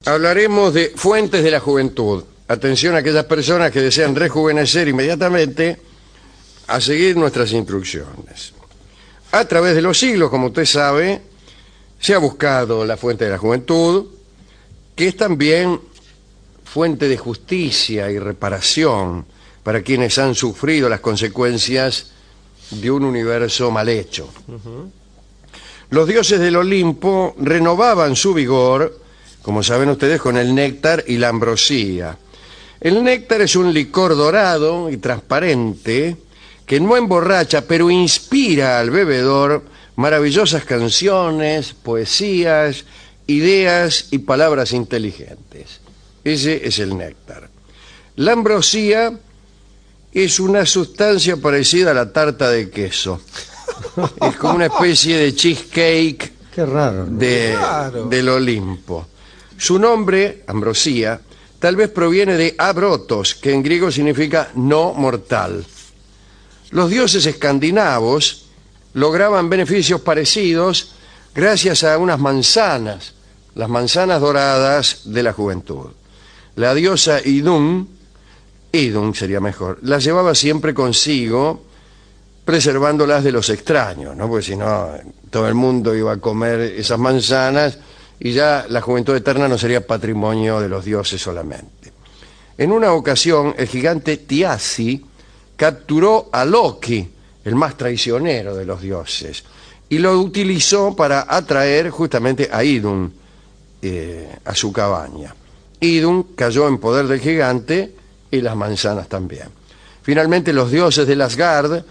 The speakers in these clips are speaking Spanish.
Hablaremos de fuentes de la juventud. Atención a aquellas personas que desean rejuvenecer inmediatamente, a seguir nuestras instrucciones. A través de los siglos, como usted sabe, se ha buscado la fuente de la juventud, que es también fuente de justicia y reparación para quienes han sufrido las consecuencias de un universo mal hecho. Los dioses del Olimpo renovaban su vigor, como saben ustedes, con el néctar y la ambrosía. El néctar es un licor dorado y transparente que no emborracha, pero inspira al bebedor maravillosas canciones, poesías, ideas y palabras inteligentes. Ese es el néctar. La ambrosía es una sustancia parecida a la tarta de queso. Es como una especie de cheesecake. Qué raro, ¿no? Del Olimpo. Su nombre, ambrosía, tal vez proviene de abrotos, que en griego significa no mortal. Los dioses escandinavos lograban beneficios parecidos gracias a unas manzanas, las manzanas doradas de la juventud. La diosa Idun sería mejor, las llevaba siempre consigo, preservándolas de los extraños, ¿no? Porque si no, todo el mundo iba a comer esas manzanas y ya la juventud eterna no sería patrimonio de los dioses solamente. En una ocasión, el gigante Thiassi capturó a Loki, el más traicionero de los dioses, y lo utilizó para atraer justamente a Idun a su cabaña. Idun cayó en poder del gigante y las manzanas también. Finalmente los dioses de Asgard,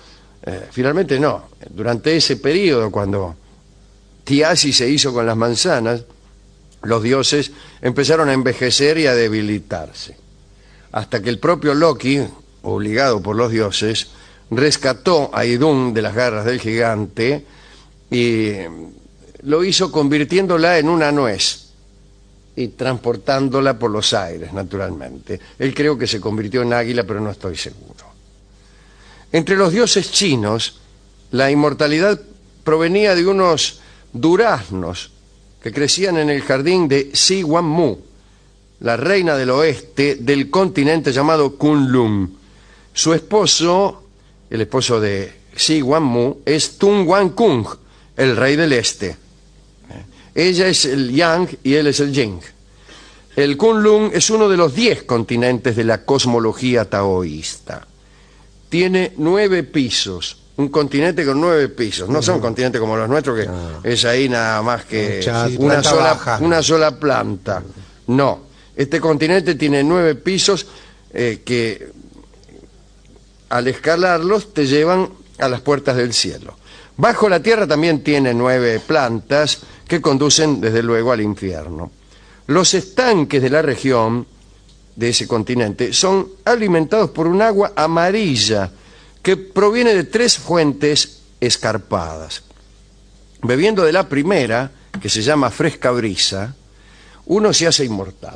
durante ese periodo cuando Thiassi se hizo con las manzanas, los dioses empezaron a envejecer y a debilitarse, hasta que el propio Loki, obligado por los dioses, rescató a Idun de las garras del gigante y lo hizo convirtiéndola en una nuez y transportándola por los aires, naturalmente. Él creo que se convirtió en águila, pero no estoy seguro. Entre los dioses chinos, la inmortalidad provenía de unos duraznos que crecían en el jardín de Si Wan Mu, la reina del oeste del continente llamado Kunlun. Su esposo, el esposo de Si Wan Mu, es Tun Wan Kung, el rey del este. Ella es el Yang y él es el Yin. El Kunlun es uno de los 10 continentes de la cosmología taoísta. Tiene 9 pisos. Un continente con 9 pisos. No son continentes como los nuestros, que es ahí nada más que una sola planta. No. Este continente tiene 9 pisos que al escalarlos te llevan a las puertas del cielo. Bajo la tierra también tiene 9 plantas que conducen desde luego al infierno. Los estanques de la región de ese continente son alimentados por un agua amarilla que proviene de 3 fuentes escarpadas. Bebiendo de la primera, que se llama fresca brisa, uno se hace inmortal.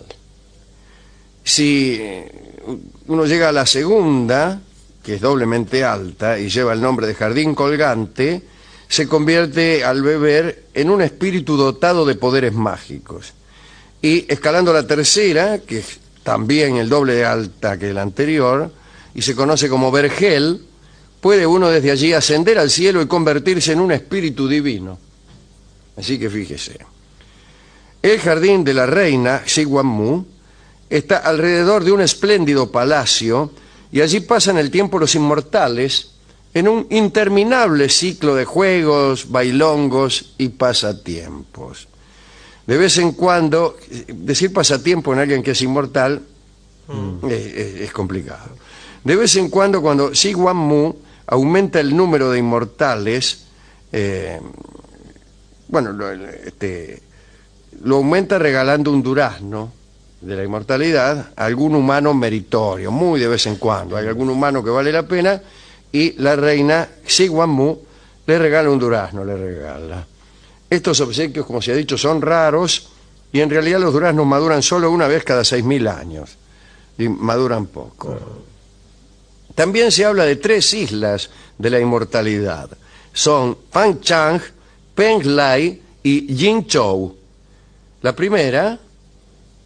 Si uno llega a la segunda, que es doblemente alta y lleva el nombre de jardín colgante, se convierte al beber en un espíritu dotado de poderes mágicos. Y escalando la tercera, que es también el doble de alta que la anterior, y se conoce como vergel, puede uno desde allí ascender al cielo y convertirse en un espíritu divino. Así que fíjese. El jardín de la reina, Si Wan Mu, está alrededor de un espléndido palacio y allí pasan el tiempo los inmortales en un interminable ciclo de juegos, bailongos y pasatiempos. De vez en cuando, decir pasatiempo en alguien que es inmortal es complicado. De vez en cuando Si Wan Mu aumenta el número de inmortales, lo aumenta regalando un durazno de la inmortalidad a algún humano meritorio, muy de vez en cuando. Hay algún humano que vale la pena y la reina Si Wan Mu le regala un durazno, le regala. Estos obsequios, como se ha dicho, son raros y en realidad los duraznos maduran solo una vez cada 6.000 años y maduran poco. También se habla de 3 islas de la inmortalidad. Son Panchang, Penglai y Jinzhou. La primera,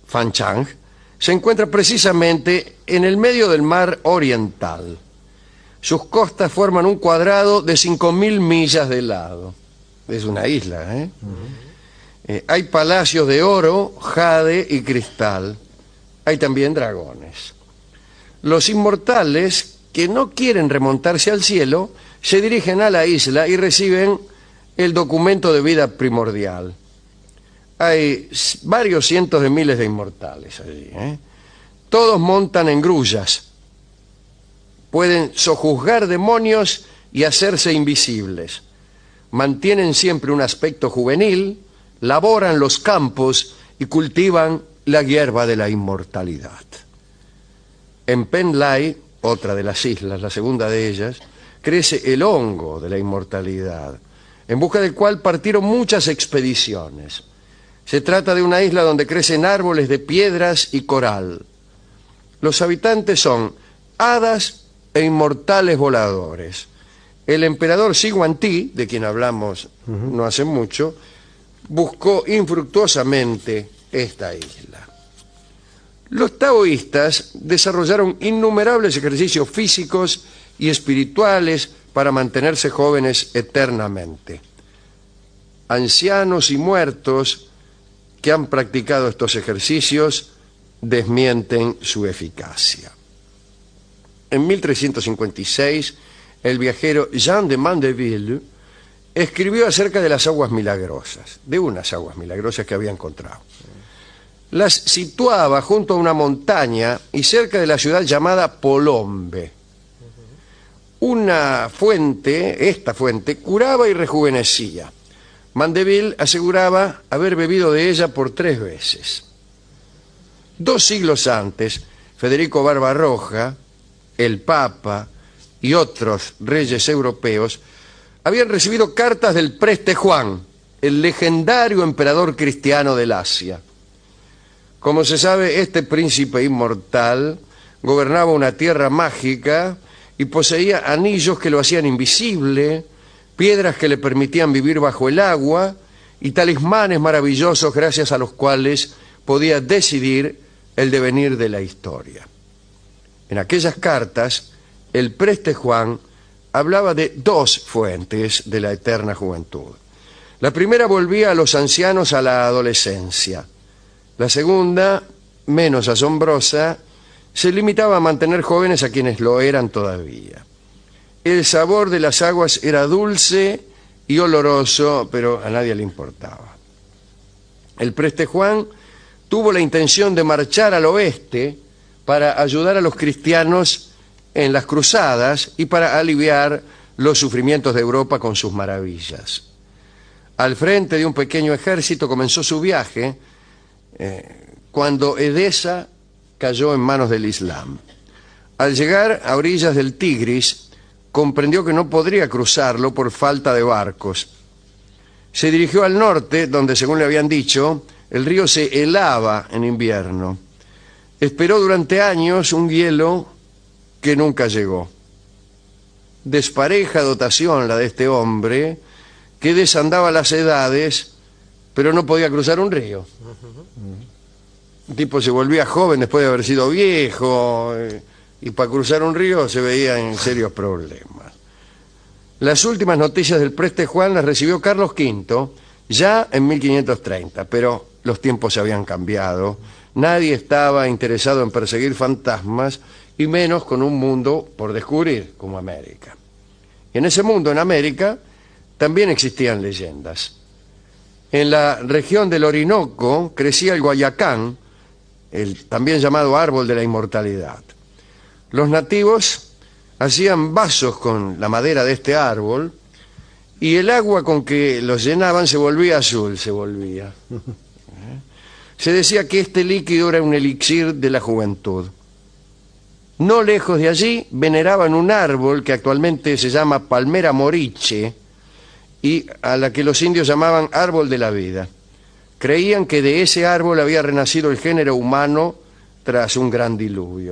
Fan Chang, se encuentra precisamente en el medio del mar Oriental. Sus costas forman un cuadrado de 5.000 millas de lado. Es una isla, ¿eh? Hay palacios de oro, jade y cristal. Hay también dragones. Los inmortales, que no quieren remontarse al cielo, se dirigen a la isla y reciben el documento de vida primordial. Hay varios cientos de miles de inmortales allí, ¿eh? Todos montan en grullas. Pueden sojuzgar demonios y hacerse invisibles. Mantienen siempre un aspecto juvenil, laboran los campos y cultivan la hierba de la inmortalidad. En Penlai, otra de las islas, la segunda de ellas, crece el hongo de la inmortalidad, en busca del cual partieron muchas expediciones. Se trata de una isla donde crecen árboles de piedras y coral. Los habitantes son hadas e inmortales voladores. El emperador Siguanti, de quien hablamos no hace mucho, buscó infructuosamente esta isla. Los taoístas desarrollaron innumerables ejercicios físicos y espirituales para mantenerse jóvenes eternamente. Ancianos y muertos que han practicado estos ejercicios desmienten su eficacia. En 1356, el viajero Jean de Mandeville escribió acerca de las aguas milagrosas, de unas aguas milagrosas que había encontrado. Las situaba junto a una montaña y cerca de la ciudad llamada Polombe. Una fuente, esta fuente, curaba y rejuvenecía. Mandeville aseguraba haber bebido de ella por 3 veces. 2 siglos antes, Federico Barbarroja, el Papa y otros reyes europeos habían recibido cartas del preste Juan, el legendario emperador cristiano del Asia. Como se sabe, este príncipe inmortal gobernaba una tierra mágica y poseía anillos que lo hacían invisible, piedras que le permitían vivir bajo el agua y talismanes maravillosos gracias a los cuales podía decidir el devenir de la historia. En aquellas cartas, el preste Juan hablaba de 2 fuentes de la eterna juventud. La primera volvía a los ancianos a la adolescencia. La segunda, menos asombrosa, se limitaba a mantener jóvenes a quienes lo eran todavía. El sabor de las aguas era dulce y oloroso, pero a nadie le importaba. El preste Juan tuvo la intención de marchar al oeste para ayudar a los cristianos en las cruzadas y para aliviar los sufrimientos de Europa con sus maravillas. Al frente de un pequeño ejército comenzó su viaje cuando Edesa cayó en manos del Islam. Al llegar a orillas del Tigris, comprendió que no podría cruzarlo por falta de barcos. Se dirigió al norte, donde, según le habían dicho, el río se helaba en invierno. Esperó durante años un hielo que nunca llegó. Despareja dotación la de este hombre, que desandaba las edades, pero no podía cruzar un río. El tipo se volvía joven después de haber sido viejo, y para cruzar un río se veía en serios problemas. Las últimas noticias del preste Juan las recibió Carlos V, ya en 1530, pero los tiempos se habían cambiado. Nadie estaba interesado en perseguir fantasmas, y menos con un mundo por descubrir, como América. Y en ese mundo, en América, también existían leyendas. En la región del Orinoco crecía el guayacán, el también llamado árbol de la inmortalidad. Los nativos hacían vasos con la madera de este árbol y el agua con que los llenaban se volvía azul, Se decía que este líquido era un elixir de la juventud. No lejos de allí veneraban un árbol que actualmente se llama palmera moriche y a la que los indios llamaban árbol de la vida. Creían que de ese árbol había renacido el género humano tras un gran diluvio.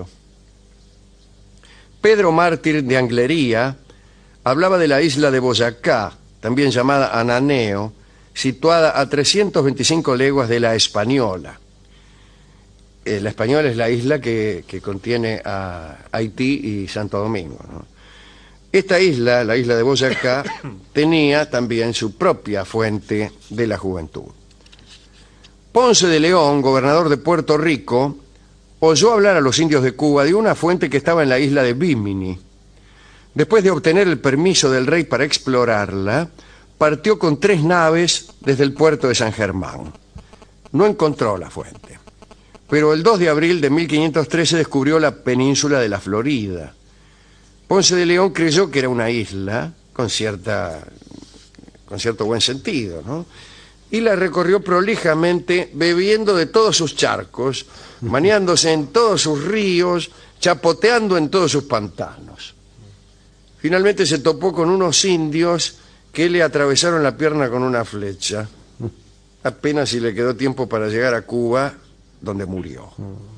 Pedro Mártir de Anglería hablaba de la isla de Boyacá, también llamada Ananeo, situada a 325 leguas de la Española. La Española es la isla que contiene a Haití y Santo Domingo, ¿no? Esta isla, la isla de Boyacá, tenía también su propia fuente de la juventud. Ponce de León, gobernador de Puerto Rico, oyó hablar a los indios de Cuba de una fuente que estaba en la isla de Bimini. Después de obtener el permiso del rey para explorarla, partió con 3 naves desde el puerto de San Germán. No encontró la fuente, pero el 2 de abril de 1513 descubrió la península de la Florida. Ponce de León creyó que era una isla con cierto buen sentido, ¿no? Y la recorrió prolijamente, bebiendo de todos sus charcos, bañándose en todos sus ríos, chapoteando en todos sus pantanos. Finalmente se topó con unos indios que le atravesaron la pierna con una flecha. Apenas si le quedó tiempo para llegar a Cuba, donde murió.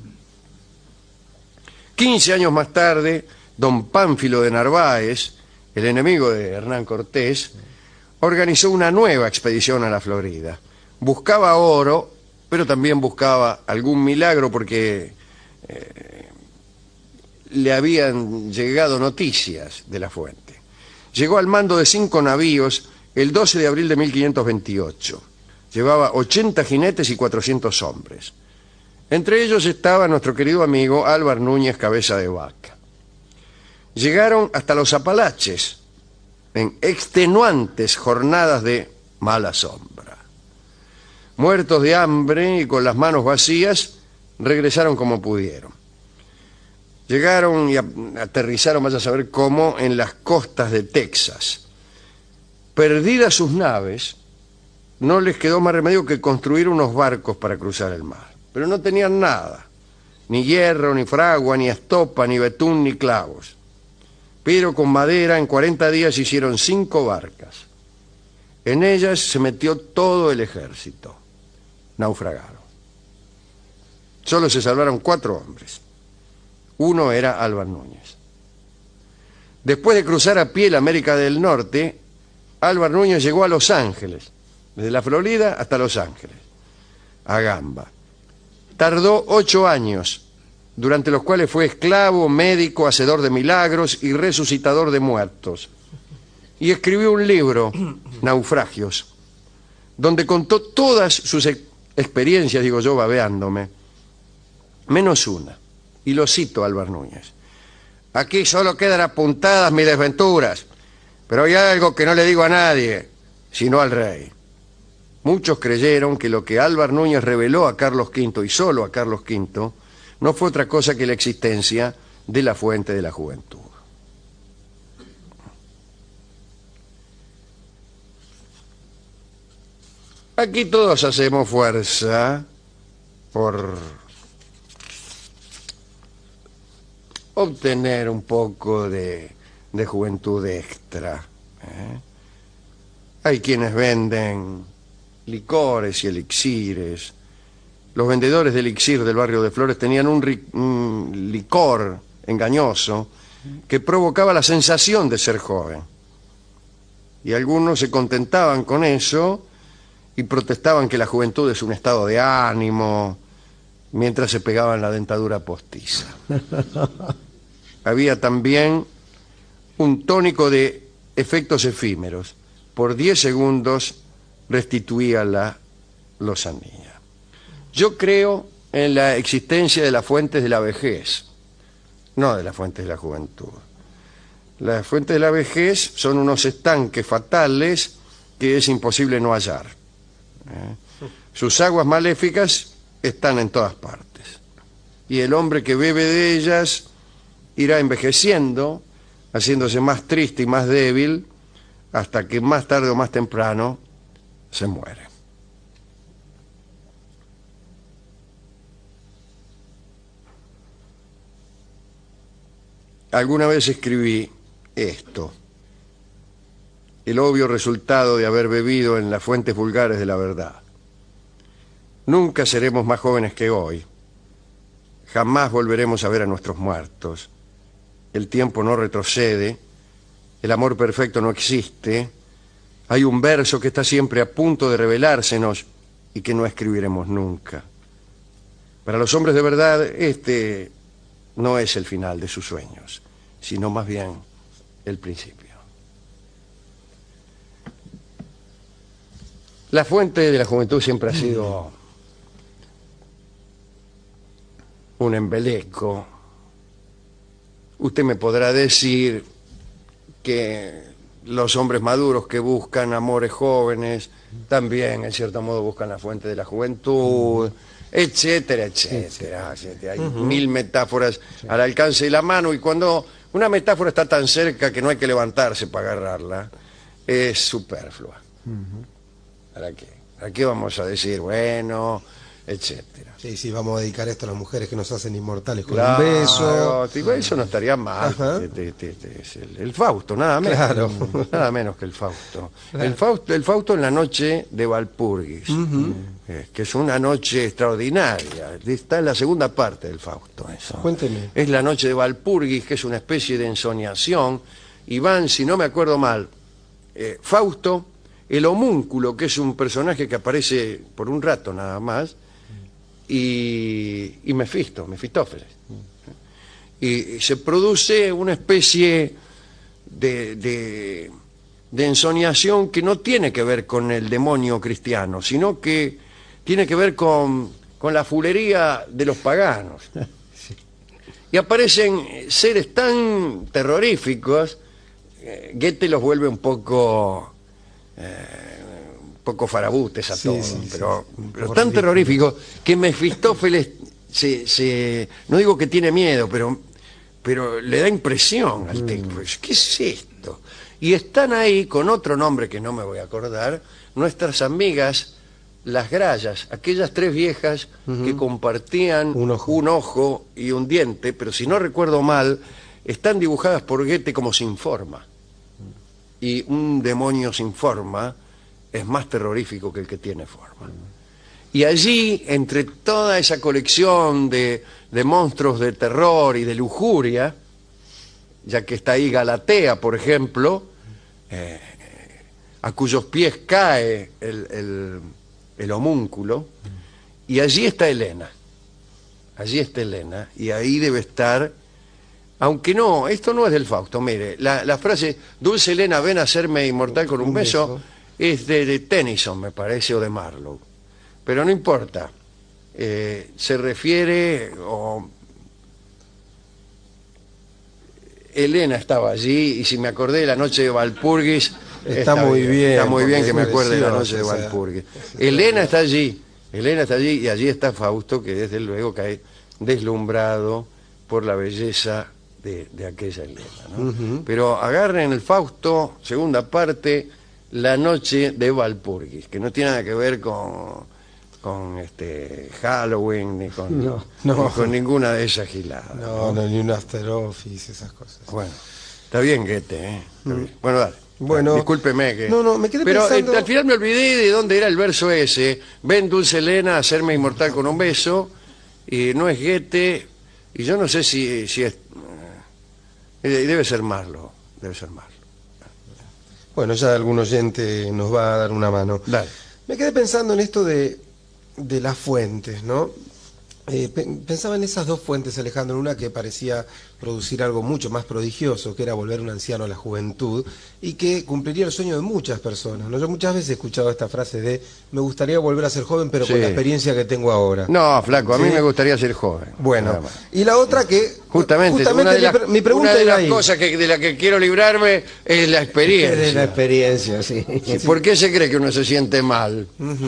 15 años más tarde, don Pánfilo de Narváez, el enemigo de Hernán Cortés, organizó una nueva expedición a la Florida. Buscaba oro, pero también buscaba algún milagro porque le habían llegado noticias de la fuente. Llegó al mando de 5 navíos el 12 de abril de 1528. Llevaba 80 jinetes y 400 hombres. Entre ellos estaba nuestro querido amigo Álvar Núñez Cabeza de Vaca. Llegaron hasta los Apalaches en extenuantes jornadas de mala sombra. Muertos de hambre y con las manos vacías, regresaron como pudieron. Llegaron y aterrizaron, vaya a saber cómo, en las costas de Texas. Perdidas sus naves, no les quedó más remedio que construir unos barcos para cruzar el mar. Pero no tenían nada, ni hierro, ni fragua, ni estopa, ni betún, ni clavos. Pero con madera en 40 días hicieron 5 barcas. En ellas se metió todo el ejército. Naufragaron. Solo se salvaron 4 hombres. Uno era Álvar Núñez. Después de cruzar a pie la América del Norte, Álvar Núñez llegó a Los Ángeles, desde la Florida hasta Los Ángeles, a gamba. Tardó 8 años, durante los cuales fue esclavo, médico, hacedor de milagros y resucitador de muertos. Y escribió un libro, Naufragios, donde contó todas sus experiencias, digo yo, babeándome, menos una. Y lo cito a Álvar Núñez. Aquí solo quedan apuntadas mis desventuras, pero hay algo que no le digo a nadie, sino al rey. Muchos creyeron que lo que Álvar Núñez reveló a Carlos V, y solo a Carlos V, no fue otra cosa que la existencia de la fuente de la juventud. Aquí todos hacemos fuerza por obtener un poco de juventud extra. Hay quienes venden licores y elixires. Los vendedores de elixir del barrio de Flores tenían un licor engañoso que provocaba la sensación de ser joven. Y algunos se contentaban con eso y protestaban que la juventud es un estado de ánimo, mientras se pegaban la dentadura postiza. Había también un tónico de efectos efímeros. Por 10 segundos restituía la lozanía. Yo creo en la existencia de las fuentes de la vejez, no de las fuentes de la juventud. Las fuentes de la vejez son unos estanques fatales que es imposible no hallar. Sus aguas maléficas están en todas partes. Y el hombre que bebe de ellas irá envejeciendo, haciéndose más triste y más débil, hasta que más tarde o más temprano se muere. Alguna vez escribí esto: el obvio resultado de haber bebido en las fuentes vulgares de la verdad. Nunca seremos más jóvenes que hoy. Jamás volveremos a ver a nuestros muertos. El tiempo no retrocede. El amor perfecto no existe. Hay un verso que está siempre a punto de revelársenos y que no escribiremos nunca. Para los hombres de verdad, este no es el final de sus sueños, sino más bien el principio. La fuente de la juventud siempre ha sido un embeleco. Usted me podrá decir que los hombres maduros que buscan amores jóvenes también, en cierto modo, buscan la fuente de la juventud, etcétera, etcétera. Hay mil metáforas al alcance de la mano, y cuando una metáfora está tan cerca que no hay que levantarse para agarrarla, es superflua. ¿Para qué? ¿Para qué vamos a decir, bueno, etcétera? Sí, vamos a dedicar esto a las mujeres que nos hacen inmortales con Claro, un beso. Digo, eso no estaría mal. Es el Fausto, nada menos. Claro. Nada menos que el Fausto. Claro. El Fausto en la noche de Walpurgis, que es una noche extraordinaria. Está en la segunda parte del Fausto. Eso. Cuénteme. Es la noche de Walpurgis, que es una especie de ensoñación. Y van, si no me acuerdo mal, Fausto, el homúnculo, que es un personaje que aparece por un rato nada más, y Mefistófeles. Y se produce una especie de ensoñación que no tiene que ver con el demonio cristiano, sino que tiene que ver con la fulería de los paganos. Y aparecen seres tan terroríficos, Goethe los vuelve un poco farabutes a todos, pero tan terroríficos que Mefistófeles no digo que tiene miedo, pero le da impresión al tipo. ¿Qué es esto? Y están ahí con otro nombre que no me voy a acordar, nuestras amigas las Grallas, aquellas tres viejas que compartían un ojo y un diente, pero si no recuerdo mal, están dibujadas por Goethe como sin forma. Y un demonio sin forma es más terrorífico que el que tiene forma. Y allí, entre toda esa colección de monstruos de terror y de lujuria, ya que está ahí Galatea, por ejemplo, a cuyos pies cae el homúnculo, y allí está Helena. Allí está Helena, y ahí debe estar, aunque no, esto no es del Fausto, mire, la frase, dulce Helena, ven a hacerme inmortal con un beso, es de Tennyson, me parece, o de Marlowe. Pero no importa. Se refiere... Helena estaba allí, y si me acordé de la noche de Walpurgis... Está muy bien. Está muy bien que me acuerde de la noche de Walpurgis. Helena está allí. Helena está allí, y allí está Fausto, que desde luego cae deslumbrado por la belleza de aquella Helena, ¿no? Pero agarren el Fausto, segunda parte... La noche de Walpurgis, que no tiene nada que ver con Halloween, ni con ninguna de esas giladas. No, ni un After Office, esas cosas. Bueno, está bien, Goethe, ¿eh? Está bien. Bueno, dale. Bueno, discúlpeme que... No, me quedé pero pensando... al final me olvidé de dónde era el verso ese. Ven, dulce Helena, a hacerme inmortal con un beso. Y no es Goethe, y yo no sé si es... debe ser Marlowe, debe ser Marlowe. Bueno, ya algún oyente nos va a dar una mano. Dale. Me quedé pensando en esto de las fuentes, ¿no? Pensaba en esas dos fuentes, Alejandro, una que parecía producir algo mucho más prodigioso, que era volver un anciano a la juventud, y que cumpliría el sueño de muchas personas, ¿no? Yo muchas veces he escuchado esta frase de, me gustaría volver a ser joven, pero con la experiencia que tengo ahora. No, flaco, a mí me gustaría ser joven. Bueno, y la otra que... Justamente mi pregunta una de era las cosas de la que quiero librarme es la experiencia. De la experiencia, sí. ¿Por qué se cree que uno se siente mal?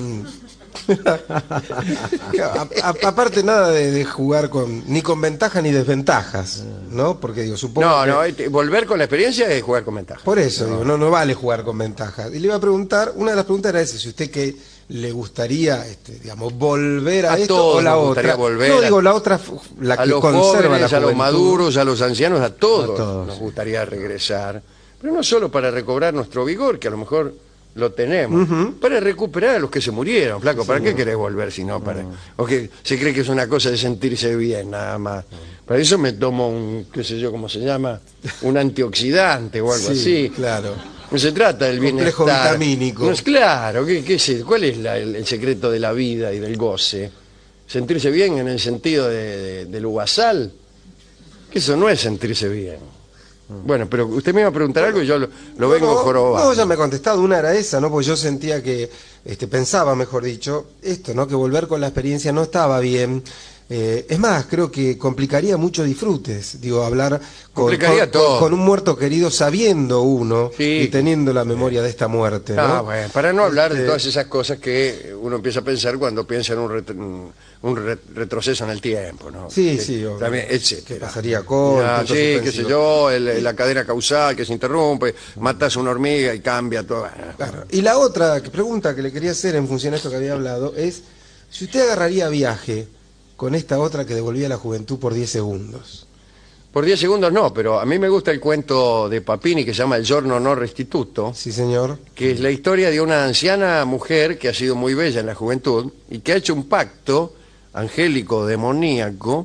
Aparte nada de jugar ni con ventajas ni desventajas, ¿no? Porque digo, supongo volver con la experiencia es jugar con ventajas. Por eso digo, no vale jugar con ventajas. Y le iba a preguntar, una de las preguntas era esa, si usted que le gustaría, digamos, volver a esto o la otra. No, digo, la otra, la que conserva la juventud. A los maduros, a los ancianos, a todos nos gustaría regresar. Pero no solo para recobrar nuestro vigor, que a lo mejor lo tenemos, para recuperar a los que se murieron, flaco. ¿Para qué querés volver si no? O que se cree que es una cosa de sentirse bien, nada más. Para eso me tomo un, qué sé yo, ¿cómo se llama? Un antioxidante o algo así. Claro. No se trata del bienestar. Complejo vitamínico. No es claro, ¿qué es? ¿Cuál es el secreto de la vida y del goce? sentirse bien en el sentido del uvasal, que eso no es sentirse bien. Bueno, pero usted me iba a preguntar algo y yo lo vengo jorobando. No, ya me ha contestado, una era esa, ¿no? Porque yo sentía que, pensaba, mejor dicho, esto, ¿no? Que volver con la experiencia no estaba bien. Es más, creo que complicaría mucho disfrutes, digo, hablar con un muerto querido sabiendo uno y teniendo la memoria de esta muerte, ¿no? Bueno, para no hablar de todas esas cosas que uno empieza a pensar cuando piensa en un retroceso en el tiempo, ¿no? Sí, sí, también, etcétera. Que pasaría con... Sí, qué sé yo, la cadena causal que se interrumpe, matas una hormiga y cambia todo. Claro. Y la otra pregunta que le quería hacer en función a esto que había hablado es, si usted agarraría viaje con esta otra que devolvía la juventud por 10 segundos. Por 10 segundos no, pero a mí me gusta el cuento de Papini que se llama El giorno no restituto. Sí, señor. Que es la historia de una anciana mujer que ha sido muy bella en la juventud y que ha hecho un pacto angélico, demoníaco,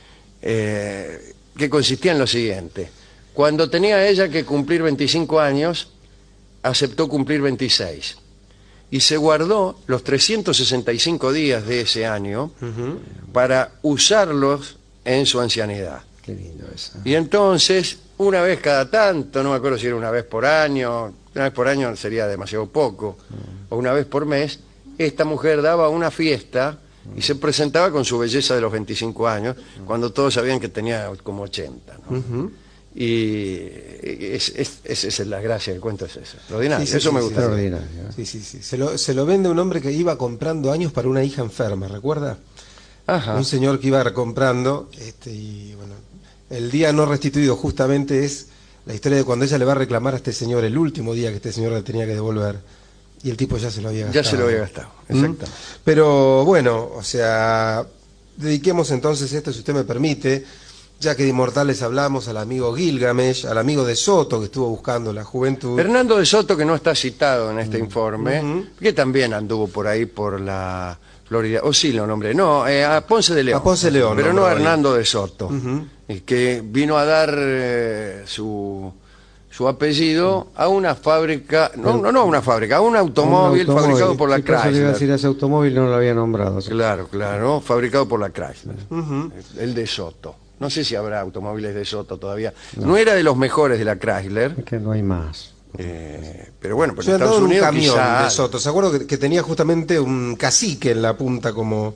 que consistía en lo siguiente. Cuando tenía ella que cumplir 25 años, aceptó cumplir 26. Y se guardó los 365 días de ese año para usarlos en su ancianidad. Qué lindo eso. Y entonces, una vez cada tanto, no me acuerdo si era una vez por año sería demasiado poco, o una vez por mes, esta mujer daba una fiesta y se presentaba con su belleza de los 25 años, cuando todos sabían que tenía como 80, ¿no? Y esa es la gracia del cuento, es eso. Extraordinario. Sí, eso me gusta. Extraordinario. Sí, sí, sí. Se lo vende un hombre que iba comprando años para una hija enferma, ¿recuerda? Ajá. Un señor que iba comprando, y bueno, el día no restituido justamente es la historia de cuando ella le va a reclamar a este señor el último día que este señor le tenía que devolver. Y el tipo ya se lo había gastado. Ya se lo había gastado, exactamente. Pero bueno, o sea, dediquemos entonces esto, si usted me permite, ya que de inmortales hablamos, al amigo Gilgamesh, al amigo de Soto que estuvo buscando la juventud. Fernando de Soto, que no está citado en este informe, que también anduvo por ahí por la Florida, o sí lo nombré, no, a Ponce de León. A Ponce de León. Pero no a Hernando de Soto, que vino a dar su apellido a una fábrica, no a una fábrica, a un automóvil fabricado por la Chrysler. Iba a decir, ese automóvil no lo había nombrado. Claro, fabricado por la Chrysler, el de Soto. No sé si habrá automóviles de Soto todavía. No era de los mejores de la Chrysler. Es que no hay más. Pero bueno, pero Yo en Estados andaba en un Unidos camión quizá... de Soto. ¿Se acuerdan que tenía justamente un cacique en la punta como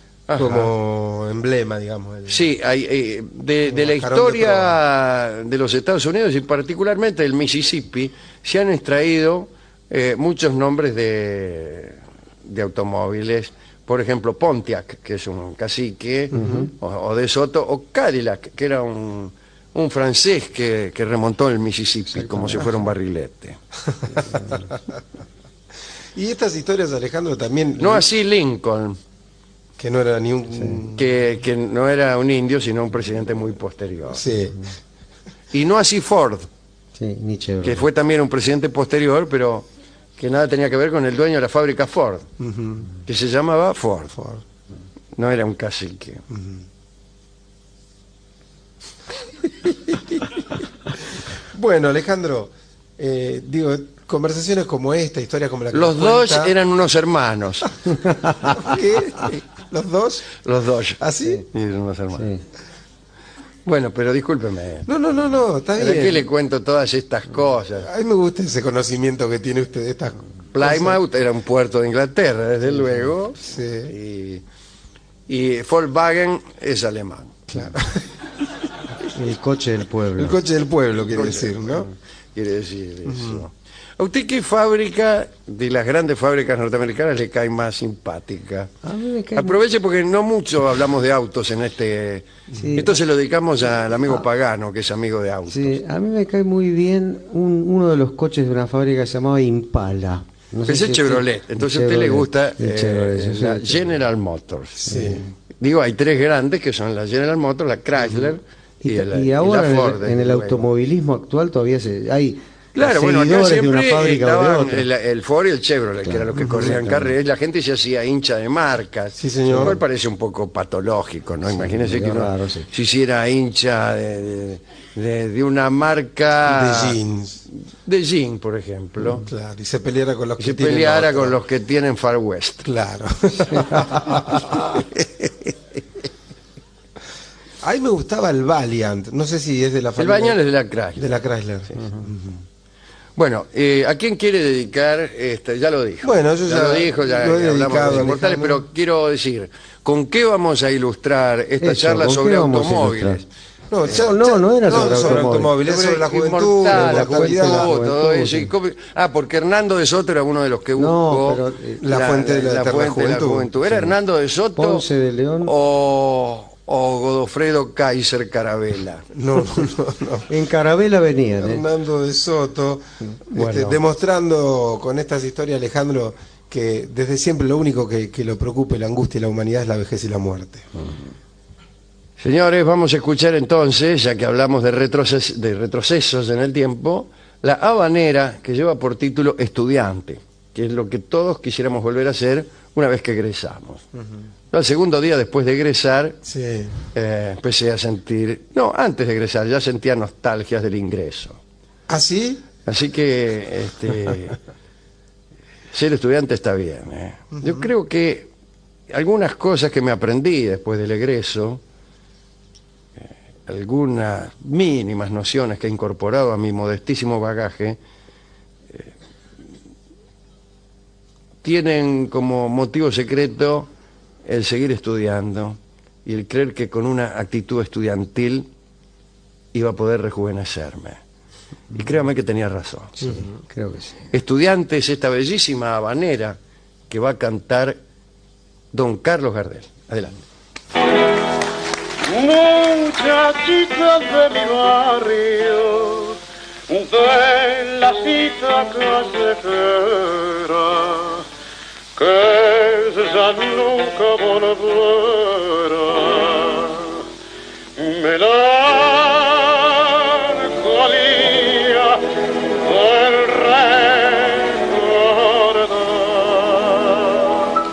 emblema, digamos? Sí, hay, de la historia de los Estados Unidos y particularmente del Mississippi se han extraído muchos nombres de automóviles. Por ejemplo, Pontiac, que es un cacique, o de Soto, o Cadillac, que era un francés que remontó el Mississippi como si fuera un barrilete. Y estas historias, Alejandro, también... No así Lincoln, que no era ni un... que no era un indio, sino un presidente muy posterior. Sí. Y no así Ford, Sí, Nietzsche. que fue también un presidente posterior, pero que nada tenía que ver con el dueño de la fábrica Ford, que se llamaba Ford. No era un cacique. Bueno, Alejandro, digo, conversaciones como esta, historias como la que Los nos dos cuenta... eran unos hermanos. ¿Qué? ¿Los dos? Los dos. ¿Así? Sí, eran unos hermanos. Sí. Bueno, pero discúlpeme. No, está ¿Para bien. qué le cuento todas estas cosas? A mí me gusta ese conocimiento que tiene usted de estas Plymouth era un puerto de Inglaterra, desde luego. Sí. Y Volkswagen es alemán. Claro. El coche del pueblo. El coche del pueblo, quiere decir, ¿no? Quiere decir eso. ¿A usted qué fábrica de las grandes fábricas norteamericanas le cae más simpática? A mí me cae Aproveche porque no mucho hablamos de autos en este... Sí. Esto se lo dedicamos al amigo Pagano, que es amigo de autos. Sí, a mí me cae muy bien uno de los coches de una fábrica que se llamaba Impala. No sé Es el si Chevrolet, entonces a usted le gusta el Chevrolet, la sí. General Motors. Sí. Digo, hay tres grandes que son la General Motors, la Chrysler y Y ahora la Ford. en el desde luego. automovilismo actual todavía hay Claro, bueno, acá seguidores de siempre una fábrica o de estaban otra. el Ford y el Chevrolet, que Claro, eran los que corrían exactamente. carreras. La gente se hacía hincha de marcas. Sí, señor. Lo cual parece un poco patológico, ¿no? Sí, Imagínense que medio uno raro, sí. se hiciera hincha de una marca De jeans. de jean, por ejemplo, Claro, y se peleara con los y que se tienen peleara otra. con los que tienen Far West. Claro. A mí me gustaba el Valiant. No sé si es de la El familia. bañal es de la Chrysler. De la Chrysler. Bueno, ¿a quién quiere dedicar? Ya lo dijo. Bueno, yo ya lo dijo, ya lo he hablamos de dedicado, los inmortales, Alejandro. pero quiero decir, ¿con qué vamos a ilustrar esta Eso, charla ¿con sobre qué vamos a automóviles? ilustrar? No era sobre sobre automóvil. automóviles, sobre la juventud, Inmortal, la la inmortalidad. juventud, todo juventud, eso. sí. Porque Hernando de Soto era uno de los que No, buscó pero, la fuente de la eterna fuente de la juventud. juventud. ¿Era Sí. Hernando de Soto Ponce de León. o Godofredo Kaiser Carabela? No. En Carabela venían, ¿eh? Hernando de Soto, Bueno. demostrando con estas historias, Alejandro, que desde siempre lo único que lo preocupa y la angustia de la humanidad es la vejez y la muerte. Señores, vamos a escuchar entonces, ya que hablamos de retrocesos en el tiempo, la habanera que lleva por título Estudiante, que es lo que todos quisiéramos volver a hacer una vez que egresamos. Yo al segundo día después de egresar, Sí. empecé a sentir, no, antes de egresar, ya sentía nostalgias del ingreso. ¿Ah, sí? Así que ser estudiante está bien. Yo creo que algunas cosas que me aprendí después del egreso, algunas mínimas nociones que he incorporado a mi modestísimo bagaje, tienen como motivo secreto el seguir estudiando y el creer que con una actitud estudiantil iba a poder rejuvenecerme. Y créame que tenía razón. Sí, creo que sí. Estudiante es esta bellísima habanera que va a cantar don Carlos Gardel. Adelante. Muchachitas de mi barrio, de la cita callejera, que ya nunca volverá. Melancolía del recordar.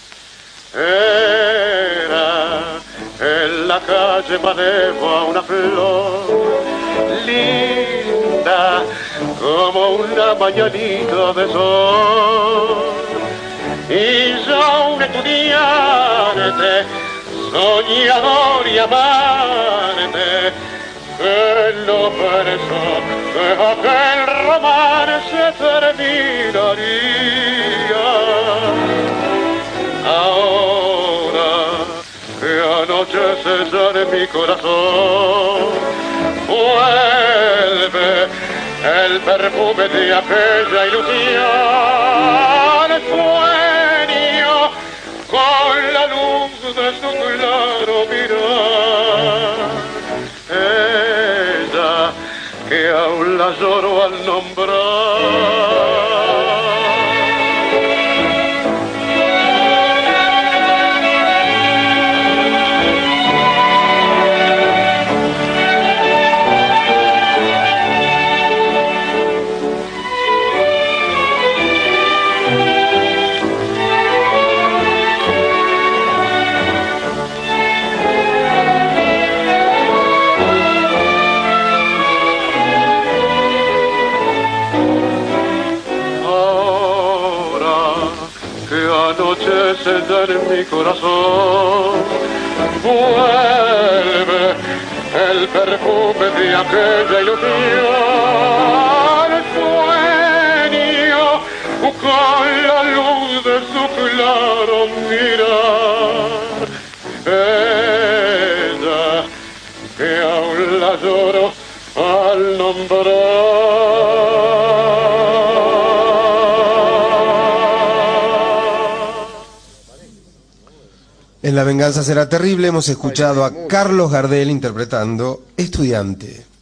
Era en la calle Maneva una flor linda como una mañanita de sol, y yo un estudiante soñador y amante que no pensó que aquel romance terminaría. Ahora que anochece ya en mi corazón, vuelve el perfume de aquella ilusión, sueño con la luz de su claro mirar. Ella que aún la lloro al nombrar. Anochece ya en mi corazón, vuelve el perfume de aquella ilusión, sueño con la luz de su claro mirar. Ella que aún la lloro al nombrar. En La venganza será terrible hemos escuchado a Carlos Gardel interpretando Estudiante.